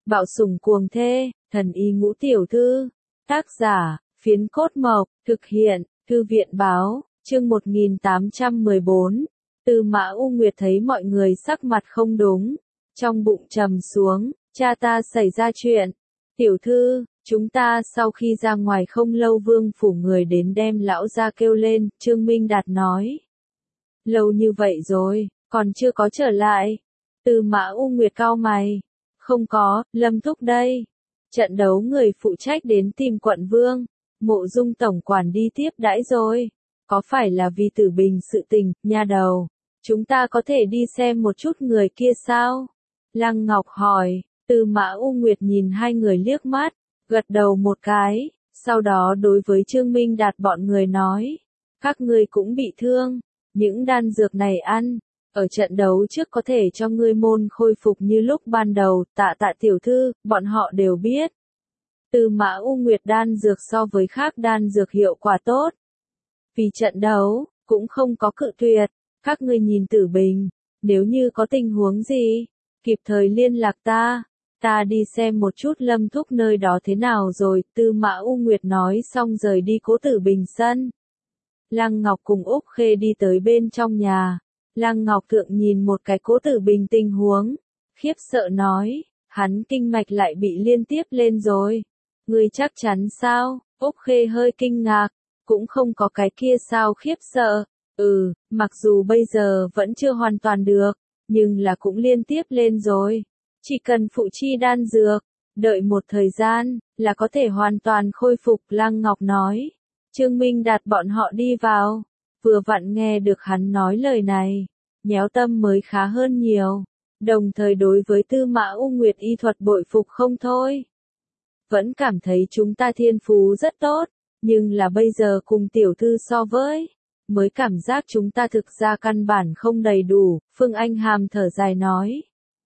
Bạo sủng cuồng thê, thần y ngũ tiểu thư. Tác giả, Phiến Cốt Mộc, thực hiện, Thư viện báo, chương 1814. Tư Mã U Nguyệt thấy mọi người sắc mặt không đúng, trong bụng trầm xuống, cha ta xảy ra chuyện. Tiểu thư, chúng ta sau khi ra ngoài không lâu Vương phủ người đến đem lão gia kêu lên, Trương Minh Đạt nói. Lâu như vậy rồi, còn chưa có trở lại. Tư Mã U Nguyệt cau mày. Không có, Lâm Thúc đây. Trận đấu người phụ trách đến tìm quận Vương. Mộ Dung tổng quản đi tiếp đãi rồi. Có phải là vì Tử Bình sự tình, nha đầu? Chúng ta có thể đi xem một chút người kia sao? Lăng Ngọc hỏi. Tư Mã U Nguyệt nhìn hai người liếc mắt, gật đầu một cái, sau đó đối với Trương Minh Đạt bọn người nói. Các ngươi cũng bị thương, những đan dược này ăn, ở trận đấu trước có thể cho ngươi môn khôi phục như lúc ban đầu, Tạ tiểu thư, bọn họ đều biết. Tư Mã U Nguyệt đan dược so với khác đan dược hiệu quả tốt. Vì trận đấu, cũng không có cự tuyệt, các ngươi nhìn Tử Bình, nếu như có tình huống gì, kịp thời liên lạc ta đi xem một chút Lâm Thúc nơi đó thế nào rồi, Tư Mã U Nguyệt nói xong rời đi Cố Tử Bình sân. Lăng Ngọc cùng Úc Khê đi tới bên trong nhà, Lăng Ngọc thượng nhìn một cái Cố Tử Bình tình huống, khiếp sợ nói, hắn kinh mạch lại bị liên tiếp lên rồi. Ngươi chắc chắn sao? Úc Khê hơi kinh ngạc, cũng không có cái kia sao khiếp sợ. Mặc dù bây giờ vẫn chưa hoàn toàn được, nhưng là cũng liên tiếp lên rồi. Chỉ cần phụ chi đan dược, đợi một thời gian, là có thể hoàn toàn khôi phục, Lăng Ngọc nói. Trương Minh Đạt bọn họ đi vào, vừa vặn nghe được hắn nói lời này, nhéo tâm mới khá hơn nhiều, đồng thời đối với Tư Mã U Nguyệt y thuật bội phục không thôi. Vẫn cảm thấy chúng ta thiên phú rất tốt, nhưng là bây giờ cùng tiểu thư so với, mới cảm giác chúng ta thực ra căn bản không đầy đủ, Phương Anh Hàm thở dài nói.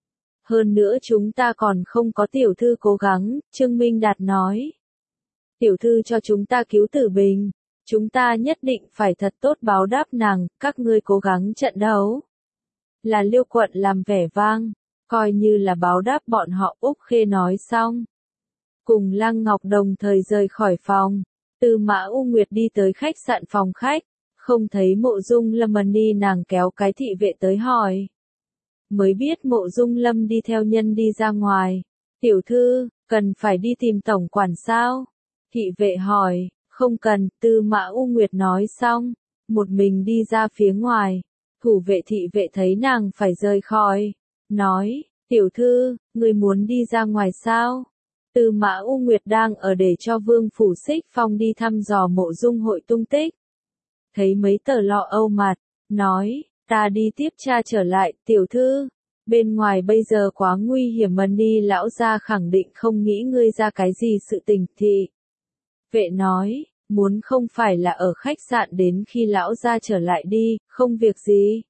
Hơn nữa chúng ta còn không có tiểu thư cố gắng, Trương Minh Đạt nói. Tiểu thư cho chúng ta cứu Tử Bình, chúng ta nhất định phải thật tốt báo đáp nàng, các ngươi cố gắng trận đấu. Là Liêu quận làm vẻ vang, coi như là báo đáp bọn họ, Úc Khê nói xong. Cùng Lăng Ngọc đồng thời rời khỏi phòng, Tư Mã U Nguyệt đi tới khách sạn phòng khách, không thấy Mộ Dung Lâm đi, nàng kéo cái thị vệ tới hỏi. Mới biết Mộ Dung Lâm đi theo nhân đi ra ngoài. Tiểu thư, cần phải đi tìm tổng quản sao? Thị vệ hỏi, không cần, Tư Mã U Nguyệt nói xong, một mình đi ra phía ngoài. Thủ vệ thị vệ thấy nàng phải rời khỏi, nói, tiểu thư, người muốn đi ra ngoài sao? Tư Mã U Nguyệt đang ở để cho Vương Phủ Xích Phong đi thăm dò Mộ Dung hội tung tích. Thấy mấy tờ lọ âu mặt, nói, ta đi tiếp tra trở lại, tiểu thư. Bên ngoài bây giờ quá nguy hiểm, đi lão gia khẳng định không nghĩ ngươi ra cái gì sự tình. Thị vệ nói, muốn không phải là ở khách sạn đến khi lão gia trở lại đi, không việc gì.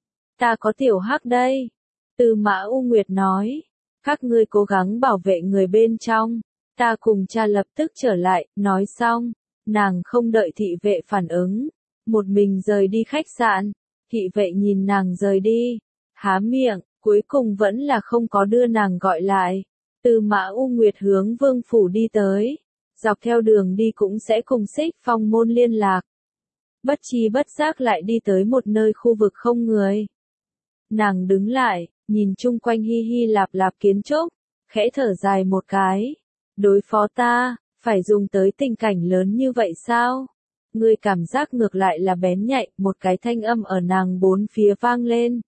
Ta có tiểu hắc đây. Tư Mã U Nguyệt nói, các ngươi cố gắng bảo vệ người bên trong, ta cùng cha lập tức trở lại, nói xong, nàng không đợi thị vệ phản ứng, một mình rời đi khách sạn. Thị vệ nhìn nàng rời đi, há miệng, cuối cùng vẫn là không có đưa nàng gọi lại. Tư Mã U Nguyệt hướng Vương phủ đi tới, dọc theo đường đi cũng sẽ cùng Xích Phong môn liên lạc. Bất chi bất giác lại đi tới một nơi khu vực không người. Nàng đứng lại, nhìn chung quanh hi hi lạp lạp kiến trúc, khẽ thở dài một cái. Đối phó ta, phải dùng tới tình cảnh lớn như vậy sao? Ngươi cảm giác ngược lại là bén nhạy, một cái thanh âm ở nàng bốn phía vang lên.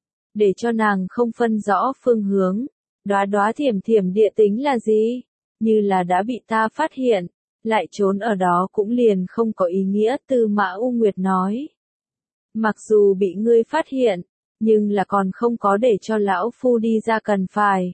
Để cho nàng không phân rõ phương hướng, đóa đóa thiểm thiểm địa tính là gì? Như là đã bị ta phát hiện, lại trốn ở đó cũng liền không có ý nghĩa, Tư Mã U Nguyệt nói. Mặc dù bị ngươi phát hiện, nhưng là còn không có để cho lão phu đi ra cần phải.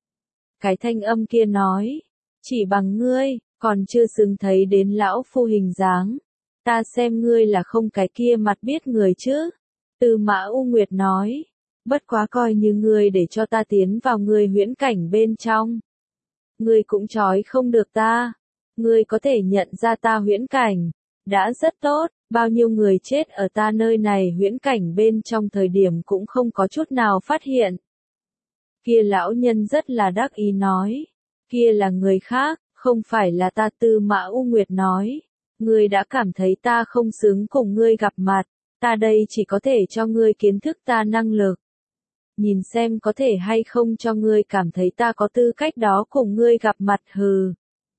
Cái thanh âm kia nói, chỉ bằng ngươi, còn chưa xứng thấy đến lão phu hình dáng. Ta xem ngươi là không cái kia mặt biết người chứ. Tư Mã U Nguyệt nói, bất quá coi như ngươi để cho ta tiến vào ngươi huyễn cảnh bên trong. Ngươi cũng trói không được ta. Ngươi có thể nhận ra ta huyễn cảnh. Đã rất tốt, bao nhiêu người chết ở ta nơi này huyễn cảnh bên trong thời điểm cũng không có chút nào phát hiện. Kia lão nhân rất là đắc ý nói. Kia là người khác, không phải là ta. Tư Mã U Nguyệt nói. Ngươi đã cảm thấy ta không xứng cùng ngươi gặp mặt, ta đây chỉ có thể cho ngươi kiến thức ta năng lực. Nhìn xem có thể hay không cho ngươi cảm thấy ta có tư cách đó cùng ngươi gặp mặt. Hừ.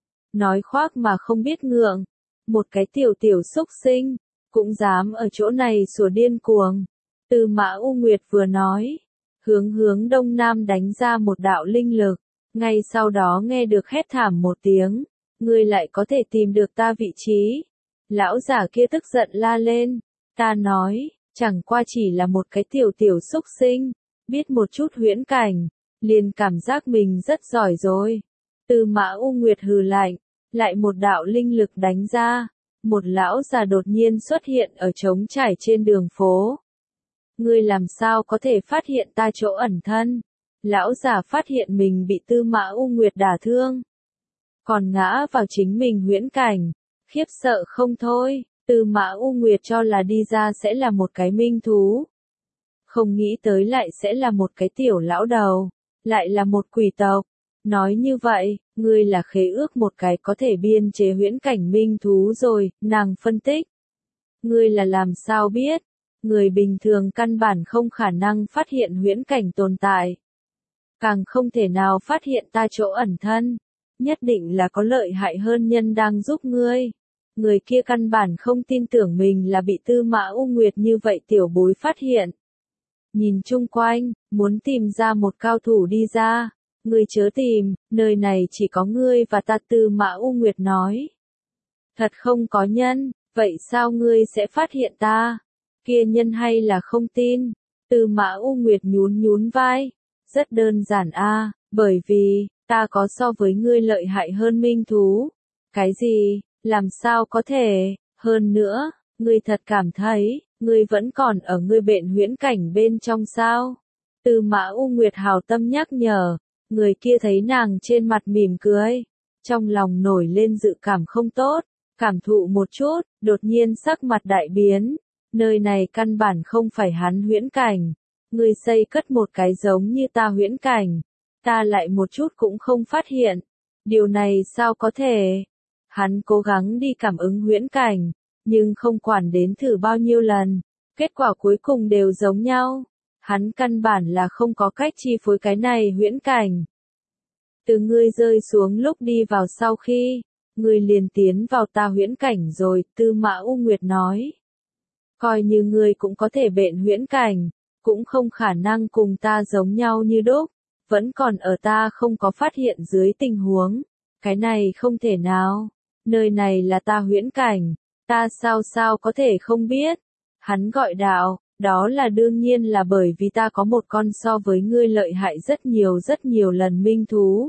Nói khoác mà không biết ngượng. Một cái tiểu xúc sinh, cũng dám ở chỗ này sủa điên cuồng. Tư Mã U Nguyệt vừa nói, hướng đông nam đánh ra một đạo linh lực, ngay sau đó nghe được hét thảm một tiếng, ngươi lại có thể tìm được ta vị trí. Lão giả kia tức giận la lên, ta nói, chẳng qua chỉ là một cái tiểu xúc sinh, biết một chút huyễn cảnh, liền cảm giác mình rất giỏi rồi. Tư Mã U Nguyệt hừ lạnh, lại một đạo linh lực đánh ra, một lão già đột nhiên xuất hiện ở trống trải trên đường phố. Ngươi làm sao có thể phát hiện ta chỗ ẩn thân? Lão già phát hiện mình bị Tư Mã U Nguyệt đả thương, còn ngã vào chính mình huyễn cảnh, khiếp sợ không thôi. Tư Mã U Nguyệt cho là đi ra sẽ là một cái minh thú, không nghĩ tới lại sẽ là một cái tiểu lão đầu, lại là một quỷ tộc. Nói như vậy, ngươi là khế ước một cái có thể biên chế huyễn cảnh minh thú rồi, nàng phân tích. Ngươi là làm sao biết? Người bình thường căn bản không khả năng phát hiện huyễn cảnh tồn tại. Càng không thể nào phát hiện ta chỗ ẩn thân. Nhất định là có lợi hại hơn nhân đang giúp ngươi. Người kia căn bản không tin tưởng mình là bị Tư Mã U Nguyệt như vậy tiểu bối phát hiện. Nhìn chung quanh, muốn tìm ra một cao thủ đi ra. Ngươi chớ tìm, nơi này chỉ có ngươi và ta. Tư Mã U Nguyệt nói. Thật không có nhân, vậy sao ngươi sẽ phát hiện ta? Kia nhân hay là không tin? Tư Mã U Nguyệt nhún vai. Rất đơn giản a, bởi vì, ta có so với ngươi lợi hại hơn minh thú. Cái gì, làm sao có thể, hơn nữa, ngươi thật cảm thấy, ngươi vẫn còn ở ngươi bệnh huyễn cảnh bên trong sao? Tư Mã U Nguyệt hào tâm nhắc nhở, người kia thấy nàng trên mặt mỉm cười, trong lòng nổi lên dự cảm không tốt, cảm thụ một chút, đột nhiên sắc mặt đại biến, nơi này căn bản không phải hắn huyễn cảnh, ngươi xây cất một cái giống như ta huyễn cảnh, ta lại một chút cũng không phát hiện, điều này sao có thể? Hắn cố gắng đi cảm ứng huyễn cảnh, nhưng không quản đến thử bao nhiêu lần, kết quả cuối cùng đều giống nhau. Hắn căn bản là không có cách chi phối cái này huyễn cảnh. Từ ngươi rơi xuống lúc đi vào sau khi, ngươi liền tiến vào ta huyễn cảnh rồi, Tư Mã U Nguyệt nói. Coi như ngươi cũng có thể bệnh huyễn cảnh, cũng không khả năng cùng ta giống nhau như đúc, vẫn còn ở ta không có phát hiện dưới tình huống. Cái này không thể nào, nơi này là ta huyễn cảnh, ta sao có thể không biết. Hắn gọi đạo. Đó là đương nhiên là bởi vì ta có một con so với ngươi lợi hại rất nhiều lần minh thú.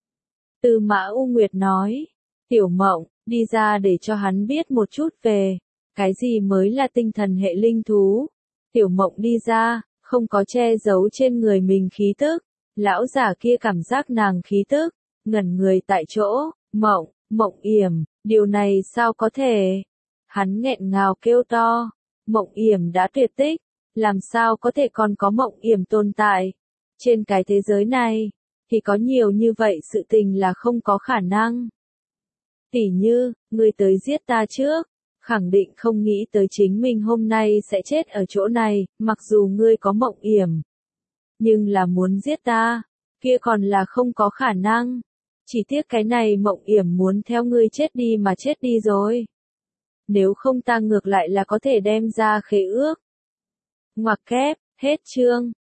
Tư Mã U Nguyệt nói, Tiểu Mộng, đi ra để cho hắn biết một chút về, cái gì mới là tinh thần hệ linh thú. Tiểu Mộng đi ra, không có che giấu trên người mình khí tức, lão giả kia cảm giác nàng khí tức, ngẩn người tại chỗ, Mộng Yểm, điều này sao có thể? Hắn nghẹn ngào kêu to. Mộng Yểm đã tuyệt tích, làm sao có thể còn có Mộng Yểm tồn tại? Trên cái thế giới này, thì có nhiều như vậy sự tình là không có khả năng. Tỉ như, ngươi tới giết ta trước, khẳng định không nghĩ tới chính mình hôm nay sẽ chết ở chỗ này, mặc dù ngươi có Mộng Yểm. Nhưng là muốn giết ta, kia còn là không có khả năng. Chỉ tiếc cái này Mộng Yểm muốn theo ngươi chết đi mà chết đi rồi. Nếu không ta ngược lại là có thể đem ra khế ước. Ngoặc kép, hết chương.